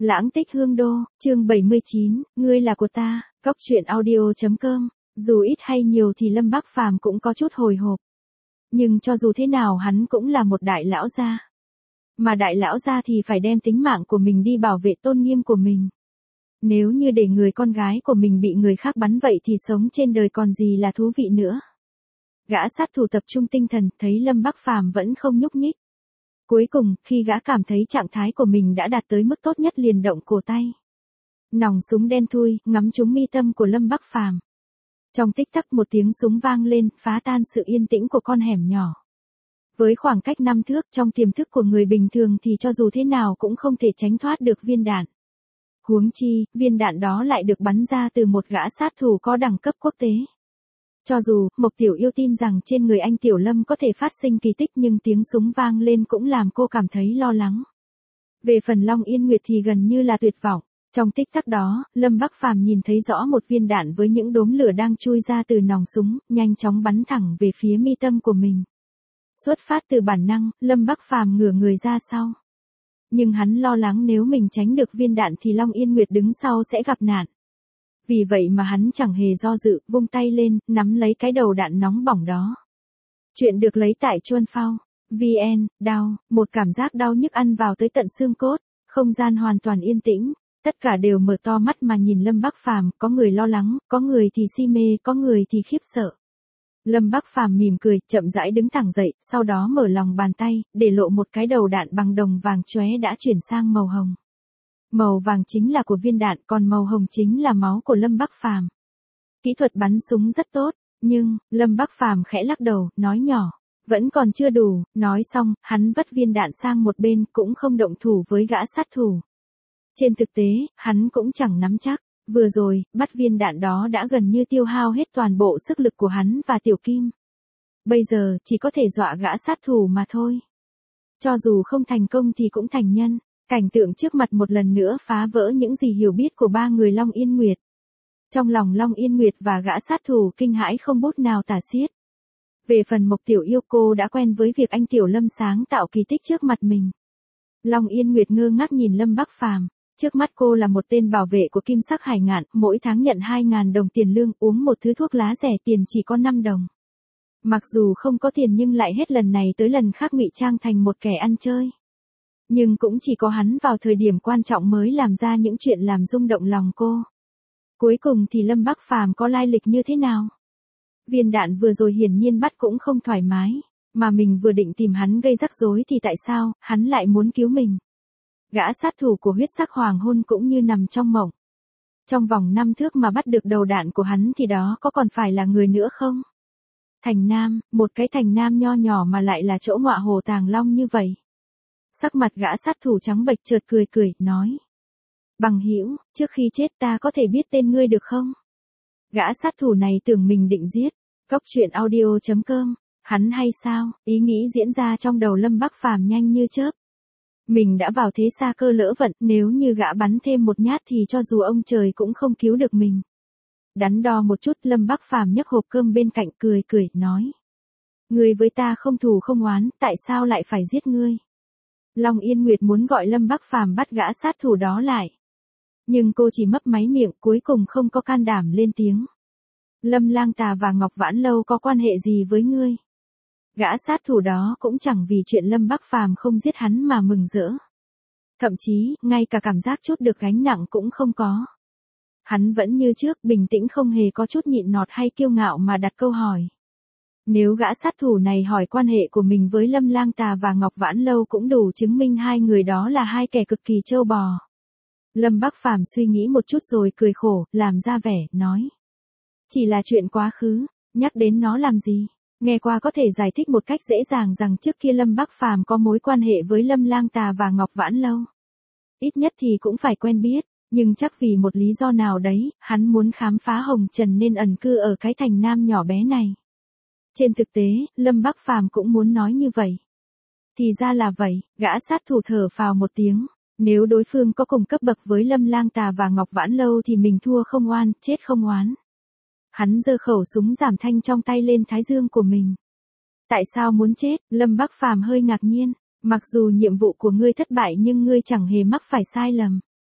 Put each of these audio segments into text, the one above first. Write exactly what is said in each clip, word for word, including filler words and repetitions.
Lãng tích hương đô, chương bảy mươi chín, ngươi là của ta, Cóc truyện audio chấm com. Dù ít hay nhiều thì Lâm Bắc Phàm cũng có chút hồi hộp. Nhưng cho dù thế nào hắn cũng là một đại lão gia. Mà đại lão gia thì phải đem tính mạng của mình đi bảo vệ tôn nghiêm của mình. Nếu như để người con gái của mình bị người khác bắn vậy thì sống trên đời còn gì là thú vị nữa. Gã sát thủ tập trung tinh thần, thấy Lâm Bắc Phàm vẫn không nhúc nhích. Cuối cùng, khi gã cảm thấy trạng thái của mình đã đạt tới mức tốt nhất liền động cổ tay. Nòng súng đen thui, ngắm trúng mi tâm của Lâm Bắc Phàm. Trong tích tắc một tiếng súng vang lên, phá tan sự yên tĩnh của con hẻm nhỏ. Với khoảng cách năm thước trong tiềm thức của người bình thường thì cho dù thế nào cũng không thể tránh thoát được viên đạn. Huống chi, viên đạn đó lại được bắn ra từ một gã sát thủ có đẳng cấp quốc tế. Cho dù, Mộc Tiểu Yêu tin rằng trên người anh Tiểu Lâm có thể phát sinh kỳ tích nhưng tiếng súng vang lên cũng làm cô cảm thấy lo lắng. Về phần Long Yên Nguyệt thì gần như là tuyệt vọng. Trong tích tắc đó, Lâm Bắc Phàm nhìn thấy rõ một viên đạn với những đốm lửa đang chui ra từ nòng súng, nhanh chóng bắn thẳng về phía mi tâm của mình. Xuất phát từ bản năng, Lâm Bắc Phàm ngửa người ra sau. Nhưng hắn lo lắng nếu mình tránh được viên đạn thì Long Yên Nguyệt đứng sau sẽ gặp nạn. Vì vậy mà hắn chẳng hề do dự, vung tay lên, nắm lấy cái đầu đạn nóng bỏng đó. Chuyện được lấy tại Chuan Phao. vê en, đau, một cảm giác đau nhức ăn vào tới tận xương cốt, không gian hoàn toàn yên tĩnh, tất cả đều mở to mắt mà nhìn Lâm Bắc Phàm, có người lo lắng, có người thì si mê, có người thì khiếp sợ. Lâm Bắc Phàm mỉm cười, chậm rãi đứng thẳng dậy, sau đó mở lòng bàn tay, để lộ một cái đầu đạn bằng đồng vàng chóe đã chuyển sang màu hồng. Màu vàng chính là của viên đạn, còn màu hồng chính là máu của Lâm Bắc Phàm. Kỹ thuật bắn súng rất tốt, nhưng, Lâm Bắc Phàm khẽ lắc đầu, nói nhỏ, vẫn còn chưa đủ, nói xong, hắn vất viên đạn sang một bên, cũng không động thủ với gã sát thủ. Trên thực tế, hắn cũng chẳng nắm chắc, vừa rồi, bắt viên đạn đó đã gần như tiêu hao hết toàn bộ sức lực của hắn và Tiểu Kim. Bây giờ, chỉ có thể dọa gã sát thủ mà thôi. Cho dù không thành công thì cũng thành nhân. Cảnh tượng trước mặt một lần nữa phá vỡ những gì hiểu biết của ba người Long Yên Nguyệt. Trong lòng Long Yên Nguyệt và gã sát thủ kinh hãi không bút nào tả xiết. Về phần Mộc Tiểu Yêu, cô đã quen với việc anh Tiểu Lâm sáng tạo kỳ tích trước mặt mình. Long Yên Nguyệt ngơ ngác nhìn Lâm Bắc Phàm, trước mắt cô là một tên bảo vệ của Kim Sắc Hải Ngạn, mỗi tháng nhận hai nghìn đồng tiền lương, uống một thứ thuốc lá rẻ tiền chỉ có năm đồng. Mặc dù không có tiền nhưng lại hết lần này tới lần khác ngụy trang thành một kẻ ăn chơi. Nhưng cũng chỉ có hắn vào thời điểm quan trọng mới làm ra những chuyện làm rung động lòng cô. Cuối cùng thì Lâm Bắc Phàm có lai lịch như thế nào? Viên đạn vừa rồi hiển nhiên bắt cũng không thoải mái, mà mình vừa định tìm hắn gây rắc rối thì tại sao hắn lại muốn cứu mình? Gã sát thủ của huyết sắc hoàng hôn cũng như nằm trong mộng. Trong vòng năm thước mà bắt được đầu đạn của hắn thì đó có còn phải là người nữa không? Thành Nam, một cái thành Nam nho nhỏ mà lại là chỗ ngọa hồ tàng long như vậy. Sắc mặt gã sát thủ trắng bệch chợt cười cười, nói. Bằng hữu, trước khi chết ta có thể biết tên ngươi được không? Gã sát thủ này tưởng mình định giết. Cóc truyện audio chấm com. Hắn hay sao? Ý nghĩ diễn ra trong đầu Lâm Bắc Phàm nhanh như chớp. Mình đã vào thế sa cơ lỡ vận, nếu như gã bắn thêm một nhát thì cho dù ông trời cũng không cứu được mình. Đắn đo một chút, Lâm Bắc Phàm nhấc hộp cơm bên cạnh cười cười, nói. Ngươi với ta không thù không oán, tại sao lại phải giết ngươi? Long Yên Nguyệt muốn gọi Lâm Bắc Phàm bắt gã sát thủ đó lại. Nhưng cô chỉ mấp máy miệng, cuối cùng không có can đảm lên tiếng. Lâm Lang Tà và Ngọc Vãn Lâu có quan hệ gì với ngươi? Gã sát thủ đó cũng chẳng vì chuyện Lâm Bắc Phàm không giết hắn mà mừng rỡ. Thậm chí, ngay cả cảm giác chút được gánh nặng cũng không có. Hắn vẫn như trước, bình tĩnh không hề có chút nhịn nọt hay kiêu ngạo mà đặt câu hỏi. Nếu gã sát thủ này hỏi quan hệ của mình với Lâm Lang Tà và Ngọc Vãn Lâu cũng đủ chứng minh hai người đó là hai kẻ cực kỳ trâu bò. Lâm Bắc Phàm suy nghĩ một chút rồi cười khổ, làm ra vẻ, nói. Chỉ là chuyện quá khứ, nhắc đến nó làm gì? Nghe qua có thể giải thích một cách dễ dàng rằng trước kia Lâm Bắc Phàm có mối quan hệ với Lâm Lang Tà và Ngọc Vãn Lâu. Ít nhất thì cũng phải quen biết, nhưng chắc vì một lý do nào đấy, hắn muốn khám phá hồng trần nên ẩn cư ở cái thành Nam nhỏ bé này. Trên thực tế, Lâm Bắc Phàm cũng muốn nói như vậy. Thì ra là vậy, gã sát thủ thở phào một tiếng. Nếu đối phương có cùng cấp bậc với Lâm Lang Tà và Ngọc Vãn Lâu thì mình thua không oan, chết không oán. Hắn giơ khẩu súng giảm thanh trong tay lên thái dương của mình. Tại sao muốn chết? Lâm Bắc Phàm hơi ngạc nhiên. Mặc dù nhiệm vụ của ngươi thất bại nhưng ngươi chẳng hề mắc phải sai lầm.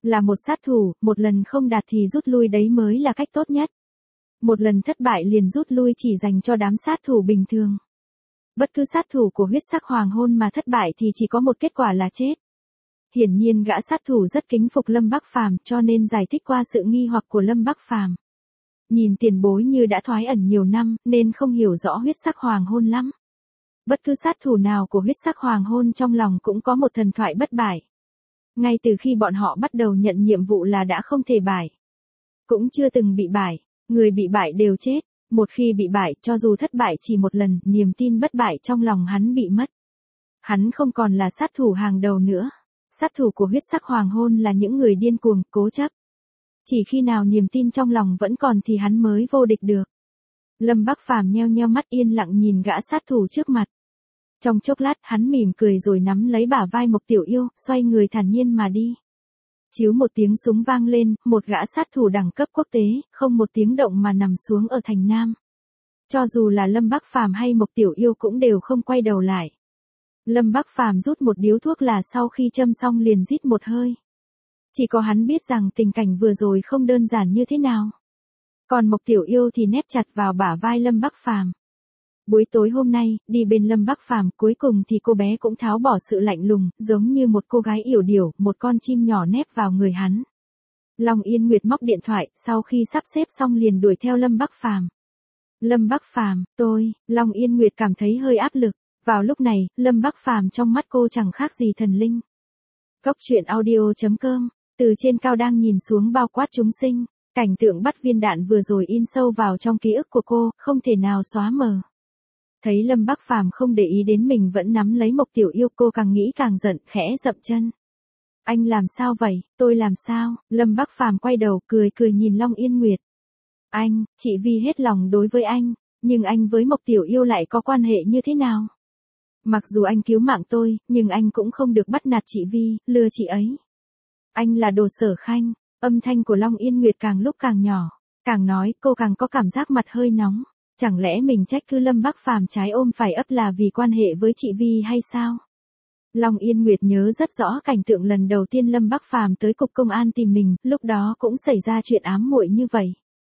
Là một sát thủ, một lần không đạt thì rút lui đấy mới là cách tốt nhất. Một lần thất bại liền rút lui chỉ dành cho đám sát thủ bình thường. Bất cứ sát thủ của huyết sắc hoàng hôn mà thất bại thì chỉ có một kết quả là chết. Hiển nhiên gã sát thủ rất kính phục Lâm Bắc Phàm cho nên giải thích qua sự nghi hoặc của Lâm Bắc Phàm. Nhìn tiền bối như đã thoái ẩn nhiều năm nên không hiểu rõ huyết sắc hoàng hôn lắm. Bất cứ sát thủ nào của huyết sắc hoàng hôn trong lòng cũng có một thần thoại bất bại. Ngay từ khi bọn họ bắt đầu nhận nhiệm vụ là đã không thể bại. Cũng chưa từng bị bại, người bị bại đều chết. Một khi bị bại cho dù thất bại chỉ một lần, niềm tin bất bại trong lòng hắn bị mất. Hắn không còn là sát thủ hàng đầu nữa. Sát thủ của huyết sắc hoàng hôn là những người điên cuồng, cố chấp. Chỉ khi nào niềm tin trong lòng vẫn còn thì hắn mới vô địch được. Lâm Bắc Phàm nheo nheo mắt yên lặng nhìn gã sát thủ trước mặt. Trong chốc lát hắn mỉm cười rồi nắm lấy bả vai Mộc Tiểu Yêu, xoay người thản nhiên mà đi. Chiếu một tiếng súng vang lên, một gã sát thủ đẳng cấp quốc tế, không một tiếng động mà nằm xuống ở thành Nam. Cho dù là Lâm Bắc Phàm hay Mộc Tiểu Yêu cũng đều không quay đầu lại. Lâm Bắc Phàm rút một điếu thuốc là sau khi châm xong liền rít một hơi. Chỉ có hắn biết rằng tình cảnh vừa rồi không đơn giản như thế nào. Còn Mộc Tiểu Yêu thì nép chặt vào bả vai Lâm Bắc Phàm. Buổi tối hôm nay, đi bên Lâm Bắc Phàm, cuối cùng thì cô bé cũng tháo bỏ sự lạnh lùng, giống như một cô gái yểu điệu, một con chim nhỏ nép vào người hắn. Long Yên Nguyệt móc điện thoại, sau khi sắp xếp xong liền đuổi theo Lâm Bắc Phàm. Lâm Bắc Phàm, tôi, Long Yên Nguyệt cảm thấy hơi áp lực. Vào lúc này, Lâm Bắc Phàm trong mắt cô chẳng khác gì thần linh. Góc truyện audio chấm com, từ trên cao đang nhìn xuống bao quát chúng sinh, cảnh tượng bắt viên đạn vừa rồi in sâu vào trong ký ức của cô, không thể nào xóa mờ. Thấy Lâm Bắc Phàm không để ý đến mình vẫn nắm lấy Mộc Tiểu Yêu, cô càng nghĩ càng giận, khẽ dậm chân. Anh làm sao vậy, tôi làm sao? Lâm Bắc Phàm quay đầu, cười cười nhìn Long Yên Nguyệt. Anh, chị Vi hết lòng đối với anh, nhưng anh với Mộc Tiểu Yêu lại có quan hệ như thế nào? Mặc dù anh cứu mạng tôi, nhưng anh cũng không được bắt nạt chị Vi, lừa chị ấy. Anh là đồ Sở Khanh. Âm thanh của Long Yên Nguyệt càng lúc càng nhỏ, càng nói cô càng có cảm giác mặt hơi nóng. Chẳng lẽ mình trách cứ Lâm Bắc Phàm trái ôm phải ấp là vì quan hệ với chị Vi hay sao? Long Yên Nguyệt nhớ rất rõ cảnh tượng lần đầu tiên Lâm Bắc Phàm tới cục công an tìm mình, lúc đó cũng xảy ra chuyện ám muội như vậy.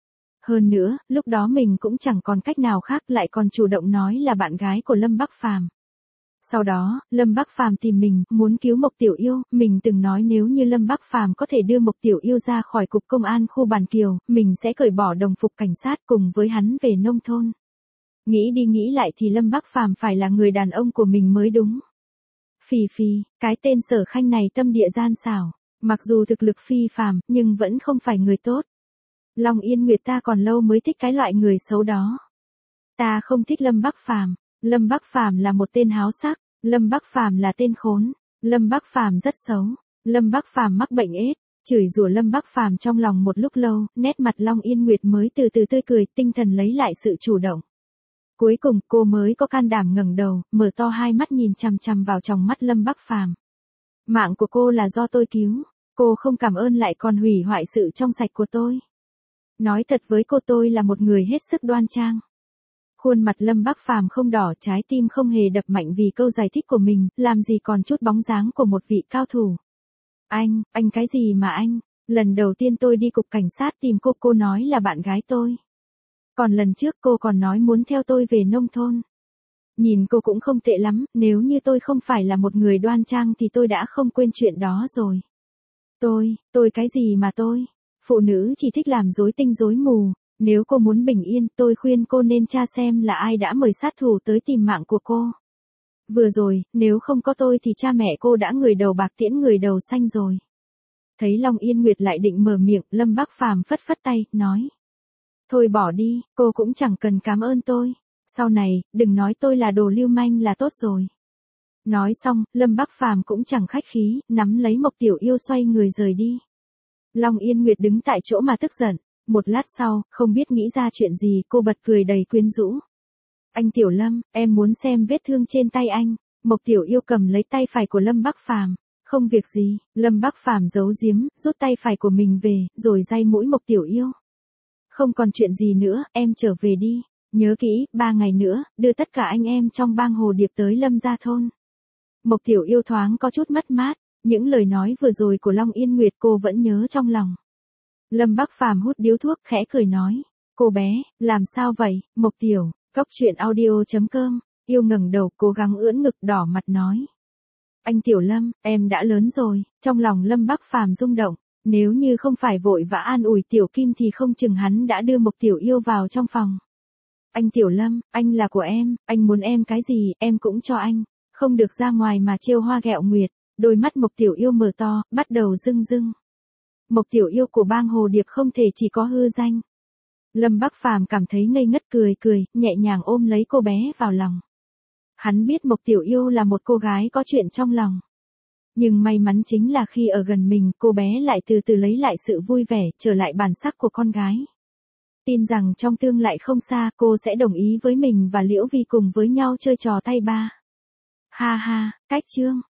Hơn nữa, lúc đó mình cũng chẳng còn cách nào khác, lại còn chủ động nói là bạn gái của Lâm Bắc Phàm. Sau đó, Lâm Bắc Phàm tìm mình, muốn cứu Mộc Tiểu Yêu, mình từng nói nếu như Lâm Bắc Phàm có thể đưa Mộc Tiểu Yêu ra khỏi cục công an khu Bản Kiều, mình sẽ cởi bỏ đồng phục cảnh sát cùng với hắn về nông thôn. Nghĩ đi nghĩ lại thì Lâm Bắc Phàm phải là người đàn ông của mình mới đúng. Phì phì, cái tên Sở Khanh này tâm địa gian xảo, mặc dù thực lực phi phàm, nhưng vẫn không phải người tốt. Long Yên Nguyệt, ta còn lâu mới thích cái loại người xấu đó. Ta không thích Lâm Bắc Phàm. Lâm Bắc Phàm là một tên háo sắc, Lâm Bắc Phàm là tên khốn, Lâm Bắc Phàm rất xấu, Lâm Bắc Phàm mắc bệnh ết, chửi rủa Lâm Bắc Phàm trong lòng một lúc lâu, nét mặt Long Yên Nguyệt mới từ từ tươi cười, tinh thần lấy lại sự chủ động. Cuối cùng, cô mới có can đảm ngẩng đầu, mở to hai mắt nhìn chằm chằm vào tròng mắt Lâm Bắc Phàm. Mạng của cô là do tôi cứu, cô không cảm ơn lại còn hủy hoại sự trong sạch của tôi. Nói thật với cô, tôi là một người hết sức đoan trang. Khuôn mặt Lâm Bắc Phàm không đỏ, trái tim không hề đập mạnh vì câu giải thích của mình, làm gì còn chút bóng dáng của một vị cao thủ. Anh, anh cái gì mà anh? Lần đầu tiên tôi đi cục cảnh sát tìm cô, cô nói là bạn gái tôi. Còn lần trước cô còn nói muốn theo tôi về nông thôn. Nhìn cô cũng không tệ lắm, nếu như tôi không phải là một người đoan trang thì tôi đã không quên chuyện đó rồi. Tôi, tôi cái gì mà tôi? Phụ nữ chỉ thích làm rối tinh rối mù. Nếu cô muốn bình yên, tôi khuyên cô nên tra xem là ai đã mời sát thủ tới tìm mạng của cô. Vừa rồi, nếu không có tôi thì cha mẹ cô đã người đầu bạc tiễn người đầu xanh rồi. Thấy Long Yên Nguyệt lại định mở miệng, Lâm Bắc Phàm phất phất tay, nói. Thôi bỏ đi, cô cũng chẳng cần cảm ơn tôi. Sau này, đừng nói tôi là đồ lưu manh là tốt rồi. Nói xong, Lâm Bắc Phàm cũng chẳng khách khí, nắm lấy Mộc Tiểu Yêu xoay người rời đi. Long Yên Nguyệt đứng tại chỗ mà tức giận. Một lát sau, không biết nghĩ ra chuyện gì, cô bật cười đầy quyến rũ. Anh Tiểu Lâm, em muốn xem vết thương trên tay anh. Mộc Tiểu Yêu cầm lấy tay phải của Lâm Bắc Phàm. Không việc gì, Lâm Bắc Phàm giấu giếm, rút tay phải của mình về, rồi day mũi Mộc Tiểu Yêu. Không còn chuyện gì nữa, em trở về đi. Nhớ kỹ, ba ngày nữa, đưa tất cả anh em trong bang Hồ Điệp tới Lâm Gia Thôn. Mộc Tiểu Yêu thoáng có chút mất mát. Những lời nói vừa rồi của Long Yên Nguyệt cô vẫn nhớ trong lòng. Lâm Bắc Phàm hút điếu thuốc khẽ cười nói. Cô bé, làm sao vậy, Mộc Tiểu, Cốc Truyện audio.com, yêu ngẩng đầu cố gắng ưỡn ngực đỏ mặt nói. Anh Tiểu Lâm, em đã lớn rồi, trong lòng Lâm Bắc Phàm rung động, nếu như không phải vội vã an ủi Tiểu Kim thì không chừng hắn đã đưa Mộc Tiểu Yêu vào trong phòng. Anh Tiểu Lâm, anh là của em, anh muốn em cái gì, em cũng cho anh, không được ra ngoài mà trêu hoa ghẹo nguyệt, đôi mắt Mộc Tiểu Yêu mở to, bắt đầu rưng rưng. Mộc Tiểu Yêu của bang Hồ Điệp không thể chỉ có hư danh. Lâm Bắc Phàm cảm thấy ngây ngất cười cười, nhẹ nhàng ôm lấy cô bé vào lòng. Hắn biết Mộc Tiểu Yêu là một cô gái có chuyện trong lòng. Nhưng may mắn chính là khi ở gần mình, cô bé lại từ từ lấy lại sự vui vẻ, trở lại bản sắc của con gái. Tin rằng trong tương lai không xa, cô sẽ đồng ý với mình và Liễu Vi cùng với nhau chơi trò tay ba. Ha ha, cách chương.